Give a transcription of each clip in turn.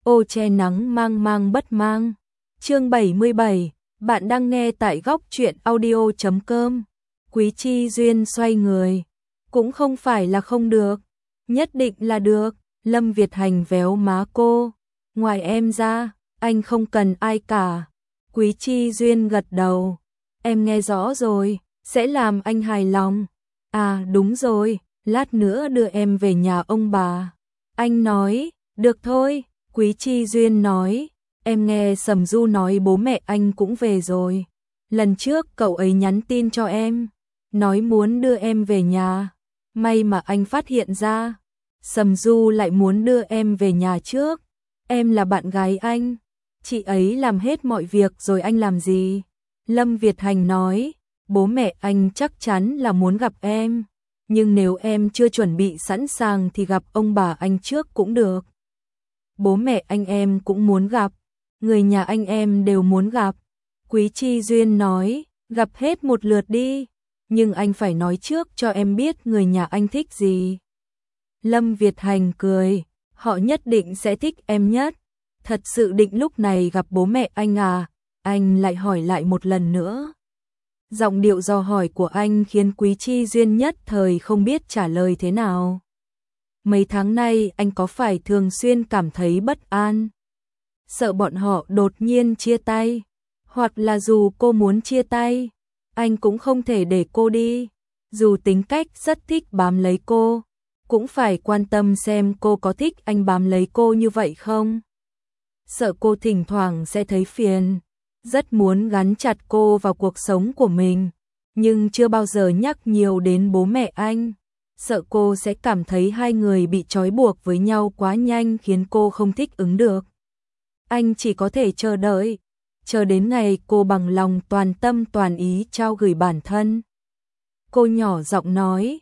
Ô che nắng mang mang bất mang. Chương 77, bạn đang nghe tại góc truyện audio.com. Quý Chi Duyên xoay người, cũng không phải là không được, nhất định là được. Lâm Việt Hành véo má cô, ngoài em ra, anh không cần ai cả. Quý Chi Duyên gật đầu, em nghe rõ rồi, sẽ làm anh hài lòng. À đúng rồi, lát nữa đưa em về nhà ông bà. Anh nói, được thôi. Quý Chi Duyên nói, em nghe Sầm Du nói bố mẹ anh cũng về rồi. Lần trước cậu ấy nhắn tin cho em, nói muốn đưa em về nhà. May mà anh phát hiện ra, Sầm Du lại muốn đưa em về nhà trước. Em là bạn gái anh, chị ấy làm hết mọi việc rồi anh làm gì? Lâm Việt Hành nói, bố mẹ anh chắc chắn là muốn gặp em. Nhưng nếu em chưa chuẩn bị sẵn sàng thì gặp ông bà anh trước cũng được. Bố mẹ anh em cũng muốn gặp, người nhà anh em đều muốn gặp. Quý Chi Duyên nói, gặp hết một lượt đi, nhưng anh phải nói trước cho em biết người nhà anh thích gì. Lâm Việt Hành cười, họ nhất định sẽ thích em nhất. Thật sự định lúc này gặp bố mẹ anh à? Anh lại hỏi lại một lần nữa. Giọng điệu dò hỏi của anh khiến Quý Chi Duyên nhất thời không biết trả lời thế nào. Mấy tháng nay anh có phải thường xuyên cảm thấy bất an, sợ bọn họ đột nhiên chia tay, hoặc là dù cô muốn chia tay, anh cũng không thể để cô đi, dù tính cách rất thích bám lấy cô, cũng phải quan tâm xem cô có thích anh bám lấy cô như vậy không. Sợ cô thỉnh thoảng sẽ thấy phiền, rất muốn gắn chặt cô vào cuộc sống của mình, nhưng chưa bao giờ nhắc nhiều đến bố mẹ anh. Sợ cô sẽ cảm thấy hai người bị trói buộc với nhau quá nhanh khiến cô không thích ứng được. Anh chỉ có thể chờ đợi, chờ đến ngày cô bằng lòng toàn tâm toàn ý trao gửi bản thân. Cô nhỏ giọng nói,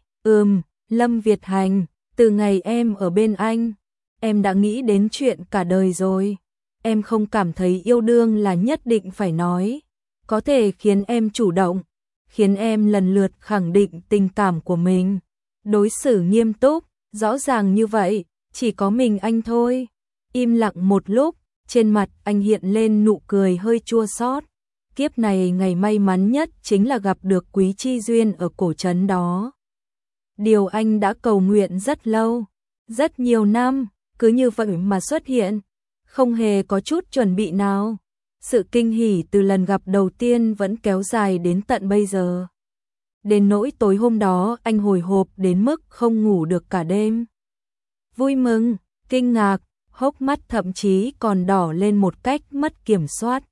Lâm Việt Hành, từ ngày em ở bên anh, em đã nghĩ đến chuyện cả đời rồi. Em không cảm thấy yêu đương là nhất định phải nói, có thể khiến em chủ động, khiến em lần lượt khẳng định tình cảm của mình. Đối xử nghiêm túc, rõ ràng như vậy, chỉ có mình anh thôi. Im lặng một lúc, trên mặt anh hiện lên nụ cười hơi chua xót. Kiếp này ngày may mắn nhất chính là gặp được Quý Chi Duyên ở cổ trấn đó. Điều anh đã cầu nguyện rất lâu, rất nhiều năm, cứ như vậy mà xuất hiện, không hề có chút chuẩn bị nào. Sự kinh hỉ từ lần gặp đầu tiên vẫn kéo dài đến tận bây giờ. Đến nỗi tối hôm đó anh hồi hộp đến mức không ngủ được cả đêm. Vui mừng, kinh ngạc, hốc mắt thậm chí còn đỏ lên một cách mất kiểm soát.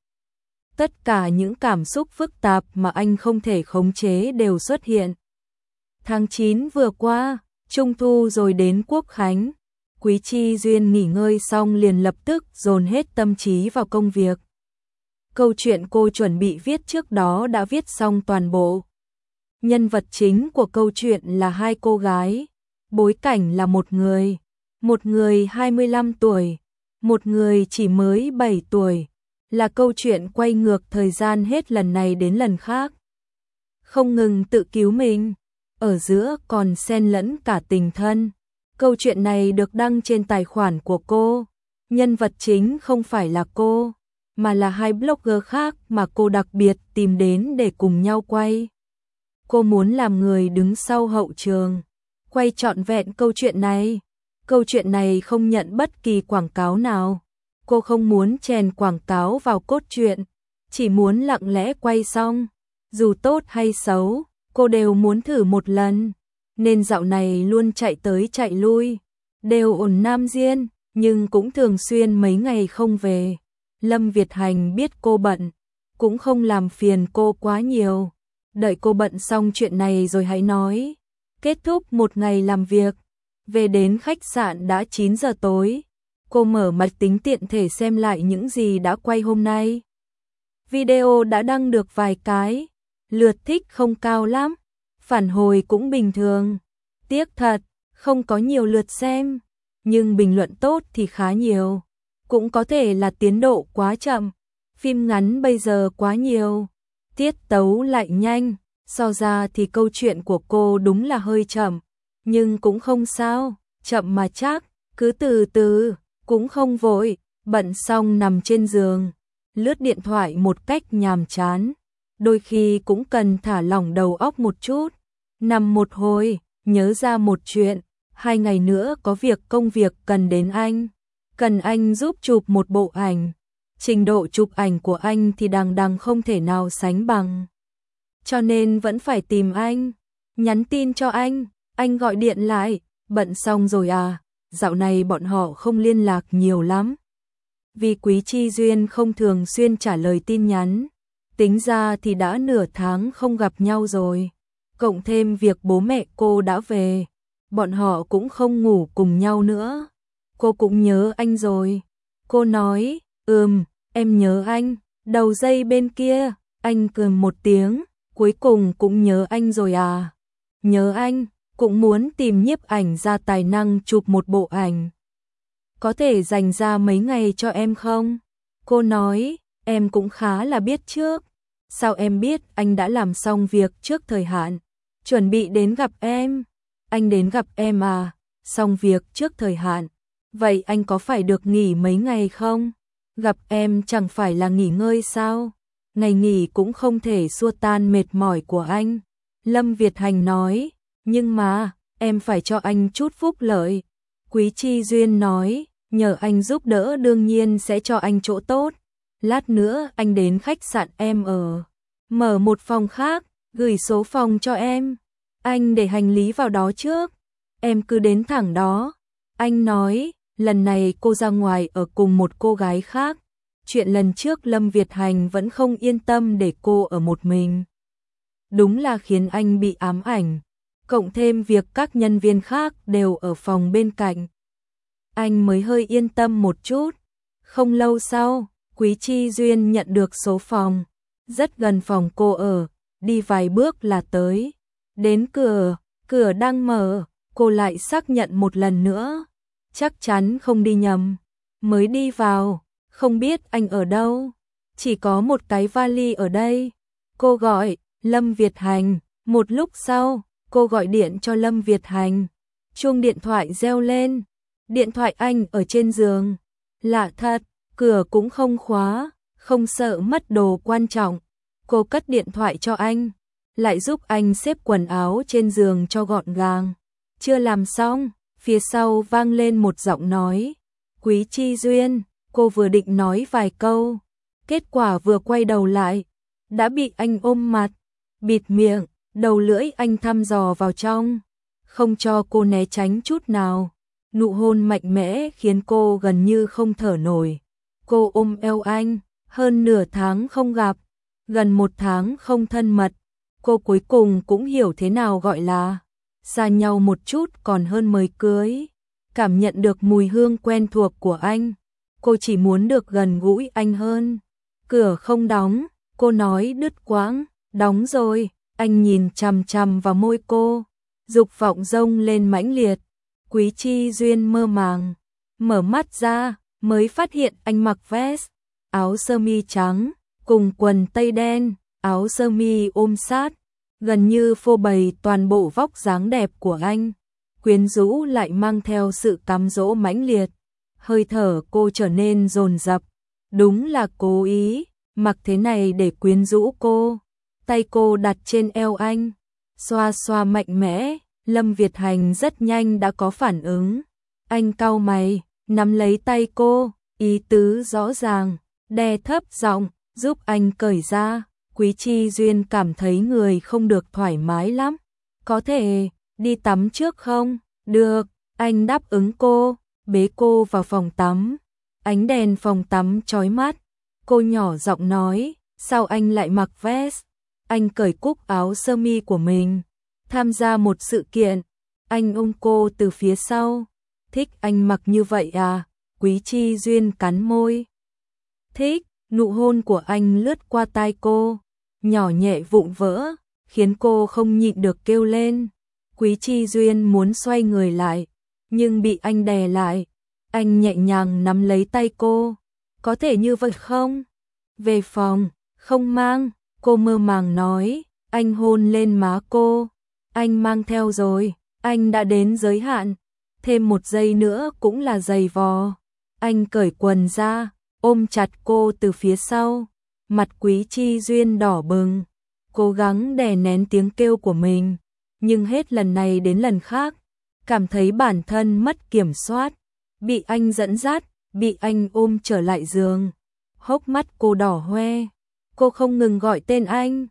Tất cả những cảm xúc phức tạp mà anh không thể khống chế đều xuất hiện. Tháng 9 vừa qua, Trung thu rồi đến Quốc khánh. Quý Chi Duyên nghỉ ngơi xong liền lập tức dồn hết tâm trí vào công việc. Câu chuyện cô chuẩn bị viết trước đó đã viết xong toàn bộ. Nhân vật chính của câu chuyện là hai cô gái, bối cảnh là một người 25 tuổi, một người chỉ mới 7 tuổi, là câu chuyện quay ngược thời gian hết lần này đến lần khác. Không ngừng tự cứu mình, ở giữa còn xen lẫn cả tình thân. Câu chuyện này được đăng trên tài khoản của cô, nhân vật chính không phải là cô, mà là hai blogger khác mà cô đặc biệt tìm đến để cùng nhau quay. Cô muốn làm người đứng sau hậu trường, quay trọn vẹn câu chuyện này. Câu chuyện này không nhận bất kỳ quảng cáo nào. Cô không muốn chèn quảng cáo vào cốt truyện, chỉ muốn lặng lẽ quay xong. Dù tốt hay xấu, cô đều muốn thử một lần. Nên dạo này luôn chạy tới chạy lui, đều ổn Nam Diên, nhưng cũng thường xuyên mấy ngày không về. Lâm Việt Hành biết cô bận, cũng không làm phiền cô quá nhiều. Đợi cô bận xong chuyện này rồi hãy nói. Kết thúc một ngày làm việc, về đến khách sạn đã 9 giờ tối. Cô mở máy tính tiện thể xem lại những gì đã quay hôm nay. Video đã đăng được vài cái, lượt thích không cao lắm, phản hồi cũng bình thường. Tiếc thật, không có nhiều lượt xem, nhưng bình luận tốt thì khá nhiều. Cũng có thể là tiến độ quá chậm, phim ngắn bây giờ quá nhiều, tiết tấu lại nhanh, so ra thì câu chuyện của cô đúng là hơi chậm, nhưng cũng không sao, chậm mà chắc, cứ từ từ, cũng không vội. bận xong nằm trên giường, lướt điện thoại một cách nhàm chán. Đôi khi cũng cần thả lỏng đầu óc một chút. Nằm một hồi, nhớ ra một chuyện, 2 ngày nữa có việc công việc cần đến anh. Cần anh giúp chụp một bộ ảnh. Trình độ chụp ảnh của anh thì đằng không thể nào sánh bằng. Cho nên vẫn phải tìm anh. Nhắn tin cho anh gọi điện lại, bận xong rồi à, dạo này bọn họ không liên lạc nhiều lắm. Vì Quý Chi Duyên không thường xuyên trả lời tin nhắn, tính ra thì đã nửa tháng không gặp nhau rồi. Cộng thêm việc bố mẹ cô đã về, bọn họ cũng không ngủ cùng nhau nữa. Cô cũng nhớ anh rồi. Cô nói, em nhớ anh. Đầu dây bên kia, anh cười một tiếng, cuối cùng cũng nhớ anh rồi à. Nhớ anh, cũng muốn tìm nhiếp ảnh ra tài năng chụp một bộ ảnh. Có thể dành ra mấy ngày cho em không? Cô nói, em cũng khá là biết trước. Sao em biết anh đã làm xong việc trước thời hạn? Chuẩn bị đến gặp em. Anh đến gặp em à? Xong việc trước thời hạn. Vậy anh có phải được nghỉ mấy ngày không? Gặp em chẳng phải là nghỉ ngơi sao? Ngày nghỉ cũng không thể xua tan mệt mỏi của anh. Lâm Việt Hành nói, nhưng mà, em phải cho anh chút phúc lợi. Quý Chi Duyên nói, nhờ anh giúp đỡ đương nhiên sẽ cho anh chỗ tốt. Lát nữa anh đến khách sạn em ở. Mở một phòng khác, gửi số phòng cho em. Anh để hành lý vào đó trước. Em cứ đến thẳng đó. Anh nói, lần này cô ra ngoài ở cùng một cô gái khác. Chuyện lần trước Lâm Việt Hành vẫn không yên tâm để cô ở một mình. Đúng là khiến anh bị ám ảnh. Cộng thêm việc các nhân viên khác đều ở phòng bên cạnh. Anh mới hơi yên tâm một chút. Không lâu sau, Quý Chi Duyên nhận được số phòng. Rất gần phòng cô ở, đi vài bước là tới. Đến cửa đang mở, cô lại xác nhận một lần nữa. Chắc chắn không đi nhầm. Mới đi vào, không biết anh ở đâu. Chỉ có một cái vali ở đây. Cô gọi, Lâm Việt Hành. Một lúc sau, cô gọi điện cho Lâm Việt Hành. Chuông điện thoại reo lên. Điện thoại anh ở trên giường. Lạ thật, cửa cũng không khóa, không sợ mất đồ quan trọng. Cô cất điện thoại cho anh, lại giúp anh xếp quần áo trên giường cho gọn gàng. Chưa làm xong, phía sau vang lên một giọng nói. Quý Chi Duyên, cô vừa định nói vài câu. Kết quả vừa quay đầu lại, đã bị anh ôm mặt, bịt miệng, đầu lưỡi anh thăm dò vào trong. Không cho cô né tránh chút nào. Nụ hôn mạnh mẽ khiến cô gần như không thở nổi. Cô ôm eo anh, hơn nửa tháng không gặp, gần 1 tháng không thân mật. Cô cuối cùng cũng hiểu thế nào gọi là xa nhau một chút còn hơn mới cưới. Cảm nhận được mùi hương quen thuộc của anh, cô chỉ muốn được gần gũi anh hơn. Cửa không đóng, cô nói đứt quãng, đóng rồi. Anh nhìn chằm chằm vào môi cô, dục vọng dâng lên mãnh liệt. Quý Chi Duyên mơ màng, mở mắt ra, mới phát hiện anh mặc vest, áo sơ mi trắng, cùng quần tây đen, áo sơ mi ôm sát, gần như phô bày toàn bộ vóc dáng đẹp của anh. Quyến rũ lại mang theo sự cám dỗ mãnh liệt. Hơi thở cô trở nên dồn dập, đúng là cố ý, mặc thế này để quyến rũ cô. Tay cô đặt trên eo anh, xoa xoa mạnh mẽ. Lâm Việt Hành rất nhanh đã có phản ứng. Anh cau mày, nắm lấy tay cô, ý tứ rõ ràng, đè thấp giọng, giúp anh cởi ra. Quý Chi Duyên cảm thấy người không được thoải mái lắm. Có thể đi tắm trước không? Được, anh đáp ứng cô, bế cô vào phòng tắm. Ánh đèn phòng tắm chói mắt. Cô nhỏ giọng nói, sao anh lại mặc vest? Anh cởi cúc áo sơ mi của mình. Tham gia một sự kiện, anh ôm cô từ phía sau. Thích anh mặc như vậy à? Quý Chi Duyên cắn môi. Thích, nụ hôn của anh lướt qua tai cô, nhỏ nhẹ vụn vỡ, khiến cô không nhịn được kêu lên. Quý Chi Duyên muốn xoay người lại, nhưng bị anh đè lại. Anh nhẹ nhàng nắm lấy tay cô. Có thể như vậy không? Về phòng, không mang, cô mơ màng nói. Anh hôn lên má cô. Anh mang theo rồi, anh đã đến giới hạn, thêm 1 giây nữa cũng là giày vò. Anh cởi quần ra, ôm chặt cô từ phía sau, mặt Quý Chi Duyên đỏ bừng, cố gắng đè nén tiếng kêu của mình, nhưng hết lần này đến lần khác, cảm thấy bản thân mất kiểm soát, bị anh dẫn dắt, bị anh ôm trở lại giường. Hốc mắt cô đỏ hoe, cô không ngừng gọi tên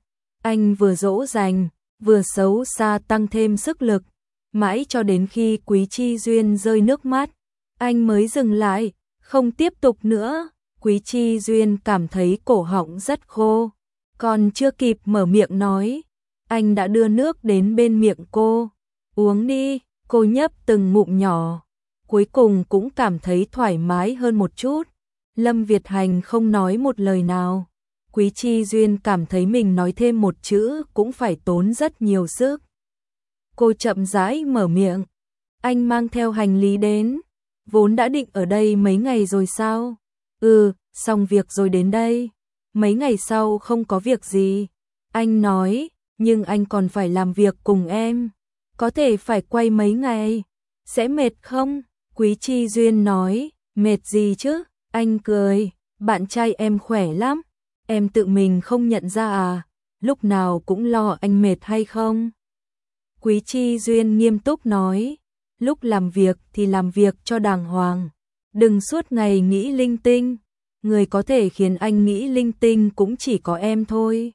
anh vừa dỗ dành, vừa xấu xa tăng thêm sức lực, mãi cho đến khi Quý Chi Duyên rơi nước mắt, anh mới dừng lại, không tiếp tục nữa. Quý Chi Duyên cảm thấy cổ họng rất khô, còn chưa kịp mở miệng nói, anh đã đưa nước đến bên miệng cô. Uống đi, cô nhấp từng ngụm nhỏ, cuối cùng cũng cảm thấy thoải mái hơn một chút. Lâm Việt Hành không nói một lời nào. Quý Chi Duyên cảm thấy mình nói thêm một chữ cũng phải tốn rất nhiều sức. Cô chậm rãi mở miệng. Anh mang theo hành lý đến, vốn đã định ở đây mấy ngày rồi sao? Xong việc rồi đến đây. Mấy ngày sau không có việc gì. Anh nói, nhưng anh còn phải làm việc cùng em. Có thể phải quay mấy ngày. Sẽ mệt không? Quý Chi Duyên nói, mệt gì chứ? Anh cười, bạn trai em khỏe lắm. Em tự mình không nhận ra à? Lúc nào cũng lo anh mệt hay không? Quý Chi Duyên nghiêm túc nói, lúc làm việc thì làm việc cho đàng hoàng. Đừng suốt ngày nghĩ linh tinh. Người có thể khiến anh nghĩ linh tinh cũng chỉ có em thôi.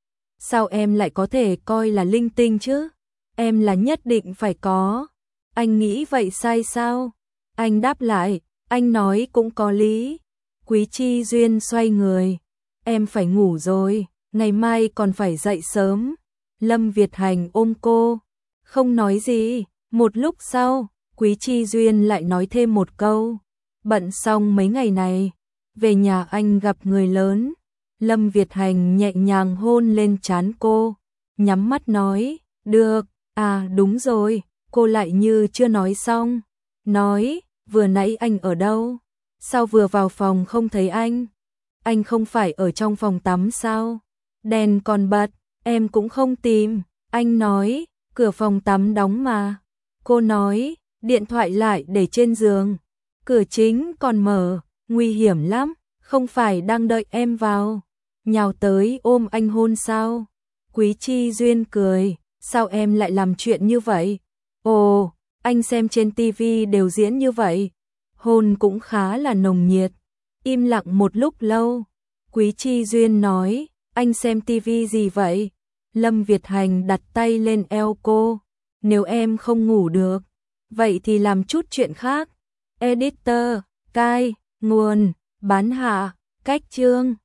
Sao em lại có thể coi là linh tinh chứ? Em là nhất định phải có. Anh nghĩ vậy sai sao? Anh đáp lại, anh nói cũng có lý. Quý Chi Duyên xoay người. Em phải ngủ rồi, ngày mai còn phải dậy sớm. Lâm Việt Hành ôm cô, không nói gì. Một lúc sau, Quý Chi Duyên lại nói thêm một câu. Bận xong mấy ngày này, về nhà anh gặp người lớn. Lâm Việt Hành nhẹ nhàng hôn lên trán cô, nhắm mắt nói, được, à đúng rồi, cô lại như chưa nói xong. Nói, vừa nãy anh ở đâu? Sao vừa vào phòng không thấy anh? Anh không phải ở trong phòng tắm sao? Đèn còn bật, em cũng không tìm. Anh nói, cửa phòng tắm đóng mà. Cô nói, điện thoại lại để trên giường. Cửa chính còn mở, nguy hiểm lắm, không phải đang đợi em vào. Nhào tới ôm anh hôn sao? Quý Chi Duyên cười, sao em lại làm chuyện như vậy? Ồ, anh xem trên tivi đều diễn như vậy. Hôn cũng khá là nồng nhiệt. Im lặng một lúc lâu. Quý Chi Duyên nói, anh xem tivi gì vậy? Lâm Việt Hành đặt tay lên eo cô. Nếu em không ngủ được, vậy thì làm chút chuyện khác. Editor, cai, nguồn, bán hạ, cách chương.